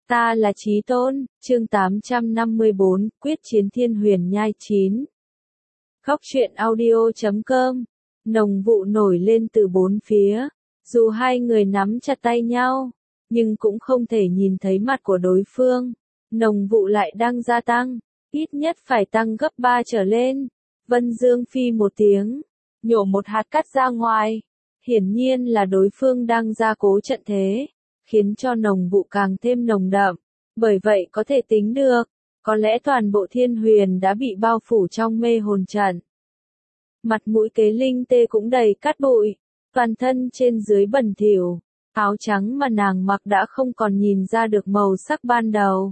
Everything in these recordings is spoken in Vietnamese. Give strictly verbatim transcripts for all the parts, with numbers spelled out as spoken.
Ta là Chí Tôn, chương tám trăm năm mươi bốn, quyết chiến thiên huyền nhai chín. Khóc chuyện audio chấm com. Nồng vụ nổi lên từ bốn phía. Dù hai người nắm chặt tay nhau, nhưng cũng không thể nhìn thấy mặt của đối phương. Nồng vụ lại đang gia tăng, ít nhất phải tăng gấp ba trở lên. Vân Dương phi một tiếng, nhổ một hạt cát ra ngoài. Hiển nhiên là đối phương đang gia cố trận thế, khiến cho nồng vụ càng thêm nồng đậm. Bởi vậy có thể tính được, có lẽ toàn bộ thiên huyền đã bị bao phủ trong mê hồn trận. Mặt mũi Kế Linh Tê cũng đầy cát bụi, toàn thân trên dưới bẩn thỉu, áo trắng mà nàng mặc đã không còn nhìn ra được màu sắc ban đầu.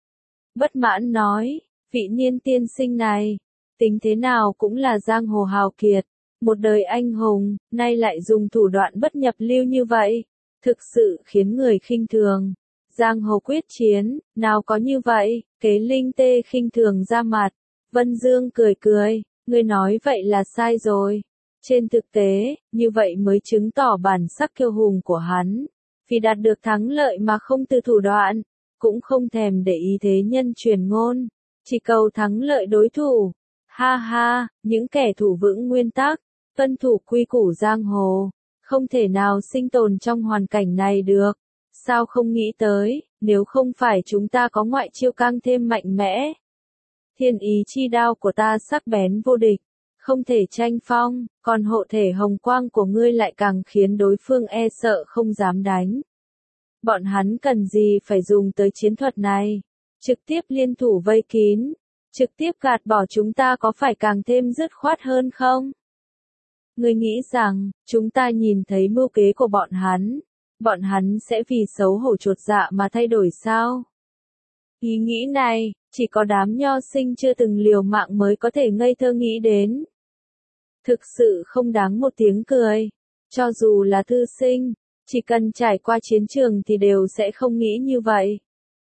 Bất mãn nói, vị Niên tiên sinh này, tính thế nào cũng là giang hồ hào kiệt, một đời anh hùng, nay lại dùng thủ đoạn bất nhập lưu như vậy, thực sự khiến người khinh thường. Giang hồ quyết chiến, nào có như vậy, Kế Linh Tê khinh thường ra mặt. Vân Dương cười cười, ngươi nói vậy là sai rồi. Trên thực tế, như vậy mới chứng tỏ bản sắc kiêu hùng của hắn. Vì đạt được thắng lợi mà không từ thủ đoạn, cũng không thèm để ý thế nhân truyền ngôn, chỉ cầu thắng lợi đối thủ. Ha ha, những kẻ thủ vững nguyên tắc, tuân thủ quy củ giang hồ, không thể nào sinh tồn trong hoàn cảnh này được. Sao không nghĩ tới, nếu không phải chúng ta có ngoại chiêu càng thêm mạnh mẽ. Thiên ý chi đao của ta sắc bén vô địch, không thể tranh phong, còn hộ thể hồng quang của ngươi lại càng khiến đối phương e sợ không dám đánh. Bọn hắn cần gì phải dùng tới chiến thuật này, trực tiếp liên thủ vây kín, trực tiếp gạt bỏ chúng ta có phải càng thêm dứt khoát hơn không? Ngươi nghĩ rằng, chúng ta nhìn thấy mưu kế của bọn hắn, bọn hắn sẽ vì xấu hổ chột dạ mà thay đổi sao? Ý nghĩ này, chỉ có đám nho sinh chưa từng liều mạng mới có thể ngây thơ nghĩ đến. Thực sự không đáng một tiếng cười. Cho dù là thư sinh, chỉ cần trải qua chiến trường thì đều sẽ không nghĩ như vậy.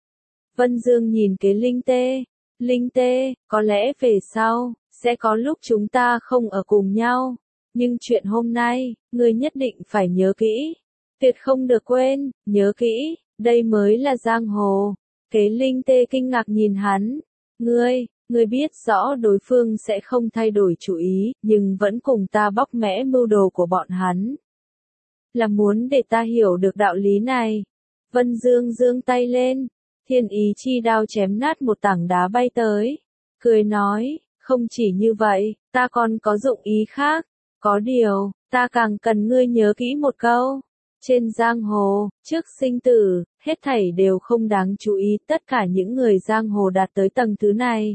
Vân Dương nhìn Kế Linh Tê. Linh Tê, có lẽ về sau, sẽ có lúc chúng ta không ở cùng nhau. Nhưng chuyện hôm nay, ngươi nhất định phải nhớ kỹ. Tuyệt không được quên, nhớ kỹ, đây mới là giang hồ. Kế Linh Tê kinh ngạc nhìn hắn. Ngươi, ngươi biết rõ đối phương sẽ không thay đổi chủ ý, nhưng vẫn cùng ta bóc mẽ mưu đồ của bọn hắn. Là muốn để ta hiểu được đạo lý này. Vân Dương giương tay lên, thiên ý chi đao chém nát một tảng đá bay tới. Cười nói, không chỉ như vậy, ta còn có dụng ý khác. Có điều, ta càng cần ngươi nhớ kỹ một câu. Trên giang hồ, trước sinh tử, hết thảy đều không đáng chú ý, tất cả những người giang hồ đạt tới tầng thứ này.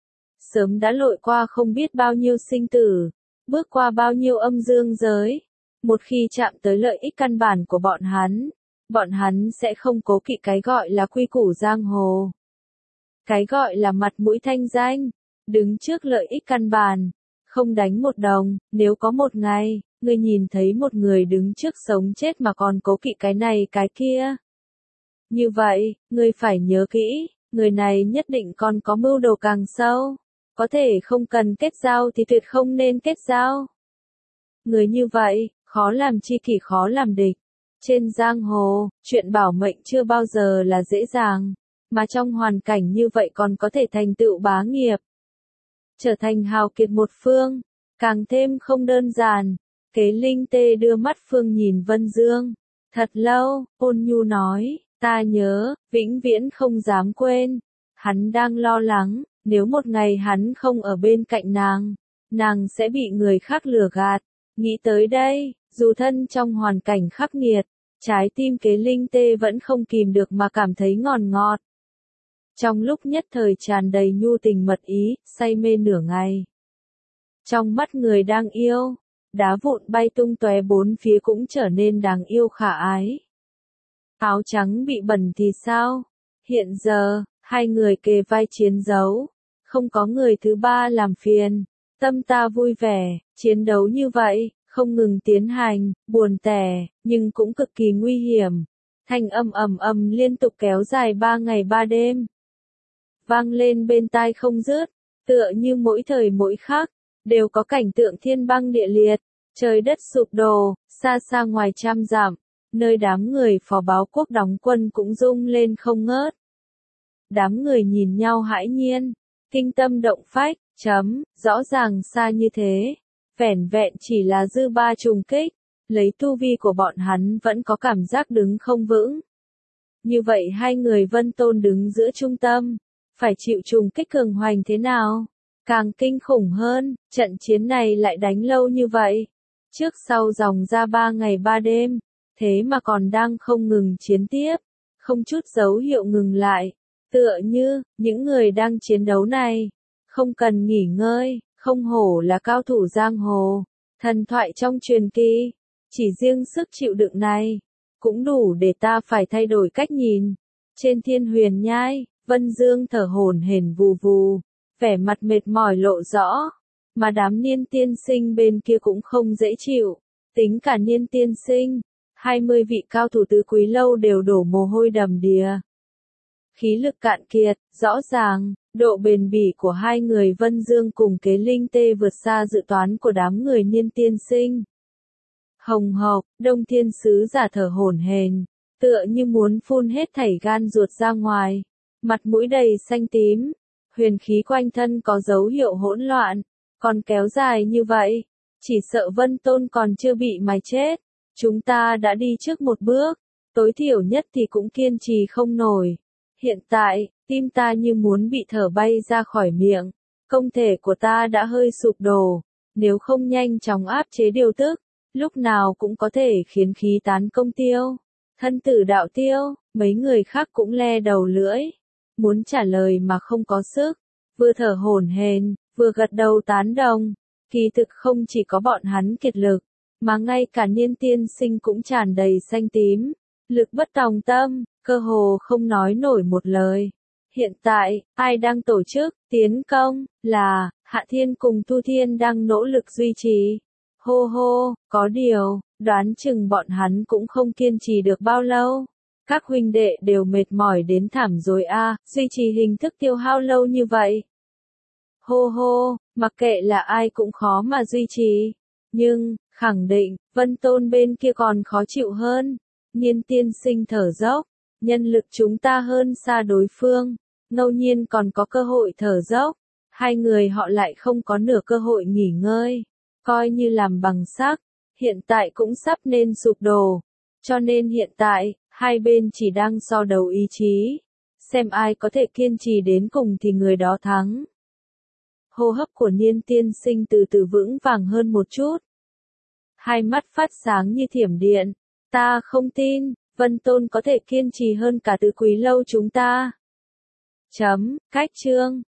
Sớm đã lội qua không biết bao nhiêu sinh tử, bước qua bao nhiêu âm dương giới. Một khi chạm tới lợi ích căn bản của bọn hắn, bọn hắn sẽ không cố kỵ cái gọi là quy củ giang hồ. Cái gọi là mặt mũi thanh danh, đứng trước lợi ích căn bản, không đánh một đồng. Nếu có một ngày, ngươi nhìn thấy một người đứng trước sống chết mà còn cố kỵ cái này cái kia. Như vậy, ngươi phải nhớ kỹ, người này nhất định còn có mưu đồ càng sâu. Có thể không cần kết giao thì tuyệt không nên kết giao. Người như vậy, khó làm chi kỷ khó làm địch. Trên giang hồ, chuyện bảo mệnh chưa bao giờ là dễ dàng, mà trong hoàn cảnh như vậy còn có thể thành tựu bá nghiệp. Trở thành hào kiệt một phương, càng thêm không đơn giản. Kế Linh Tê đưa mắt phương nhìn Vân Dương. Thật lâu, ôn nhu nói, ta nhớ, vĩnh viễn không dám quên. Hắn đang lo lắng, nếu một ngày hắn không ở bên cạnh nàng, nàng sẽ bị người khác lừa gạt. Nghĩ tới đây, dù thân trong hoàn cảnh khắc nghiệt, trái tim Kế Linh Tê vẫn không kìm được mà cảm thấy ngọt ngọt. Trong lúc nhất thời tràn đầy nhu tình mật ý, say mê nửa ngày. Trong mắt người đang yêu, đá vụn bay tung tóe bốn phía cũng trở nên đáng yêu khả ái. Áo trắng bị bẩn thì sao? Hiện giờ, hai người kề vai chiến đấu, không có người thứ ba làm phiền. Tâm ta vui vẻ, chiến đấu như vậy, không ngừng tiến hành, buồn tẻ, nhưng cũng cực kỳ nguy hiểm. Thanh âm ầm ầm liên tục kéo dài ba ngày ba đêm. Vang lên bên tai không dứt, tựa như mỗi thời mỗi khắc, đều có cảnh tượng thiên băng địa liệt, trời đất sụp đổ, xa xa ngoài trăm dặm, nơi đám người phò báo quốc đóng quân cũng rung lên không ngớt. Đám người nhìn nhau hãi nhiên, kinh tâm động phách, chấm, rõ ràng xa như thế, vẻn vẹn chỉ là dư ba trùng kích, lấy tu vi của bọn hắn vẫn có cảm giác đứng không vững. Như vậy hai người Vân Tôn đứng giữa trung tâm, phải chịu trùng kích cường hoành thế nào? Càng kinh khủng hơn, trận chiến này lại đánh lâu như vậy. Trước sau dòng ra ba ngày ba đêm, thế mà còn đang không ngừng chiến tiếp, không chút dấu hiệu ngừng lại. Tựa như, những người đang chiến đấu này, không cần nghỉ ngơi, không hổ là cao thủ giang hồ, thần thoại trong truyền kỳ. Chỉ riêng sức chịu đựng này, cũng đủ để ta phải thay đổi cách nhìn. Trên Thiên Huyền Nhai, Vân Dương thở hổn hển vù vù, vẻ mặt mệt mỏi lộ rõ, mà đám Niên tiên sinh bên kia cũng không dễ chịu. Tính cả Niên tiên sinh, hai mươi vị cao thủ tứ quý lâu đều đổ mồ hôi đầm đìa. Khí lực cạn kiệt, rõ ràng, độ bền bỉ của hai người Vân Dương cùng Kế Linh Tê vượt xa dự toán của đám người Niên tiên sinh. Hồng hộc, Đông Thiên sứ giả thở hổn hển, tựa như muốn phun hết thảy gan ruột ra ngoài, mặt mũi đầy xanh tím, huyền khí quanh thân có dấu hiệu hỗn loạn, còn kéo dài như vậy, chỉ sợ Vân Tôn còn chưa bị mài chết. Chúng ta đã đi trước một bước, tối thiểu nhất thì cũng kiên trì không nổi. Hiện tại, tim ta như muốn bị thở bay ra khỏi miệng, công thể của ta đã hơi sụp đổ, nếu không nhanh chóng áp chế điều tức, lúc nào cũng có thể khiến khí tán công tiêu. Thân tử đạo tiêu, mấy người khác cũng le đầu lưỡi, muốn trả lời mà không có sức, vừa thở hổn hển, vừa gật đầu tán đồng. Kỳ thực không chỉ có bọn hắn kiệt lực, mà ngay cả Niên tiên sinh cũng tràn đầy xanh tím, lực bất tòng tâm, cơ hồ không nói nổi một lời. Hiện tại, ai đang tổ chức tiến công, là Hạ Thiên cùng Tu Thiên đang nỗ lực duy trì. Hô hô, có điều, đoán chừng bọn hắn cũng không kiên trì được bao lâu. Các huynh đệ đều mệt mỏi đến thảm rồi a, duy trì hình thức tiêu hao lâu như vậy. Hô hô, mặc kệ là ai cũng khó mà duy trì. Nhưng, khẳng định, Vân Tôn bên kia còn khó chịu hơn. Niên tiên sinh thở dốc, nhân lực chúng ta hơn xa đối phương, ngẫu nhiên còn có cơ hội thở dốc. Hai người họ lại không có nửa cơ hội nghỉ ngơi. Coi như làm bằng sắt, hiện tại cũng sắp nên sụp đổ. Cho nên hiện tại, hai bên chỉ đang so đấu ý chí. Xem ai có thể kiên trì đến cùng thì người đó thắng. Hô hấp của Niên tiên sinh từ từ vững vàng hơn một chút. Hai mắt phát sáng như thiểm điện. Ta không tin, Vân Tôn có thể kiên trì hơn cả tứ quý lâu chúng ta. Chấm, cách chương.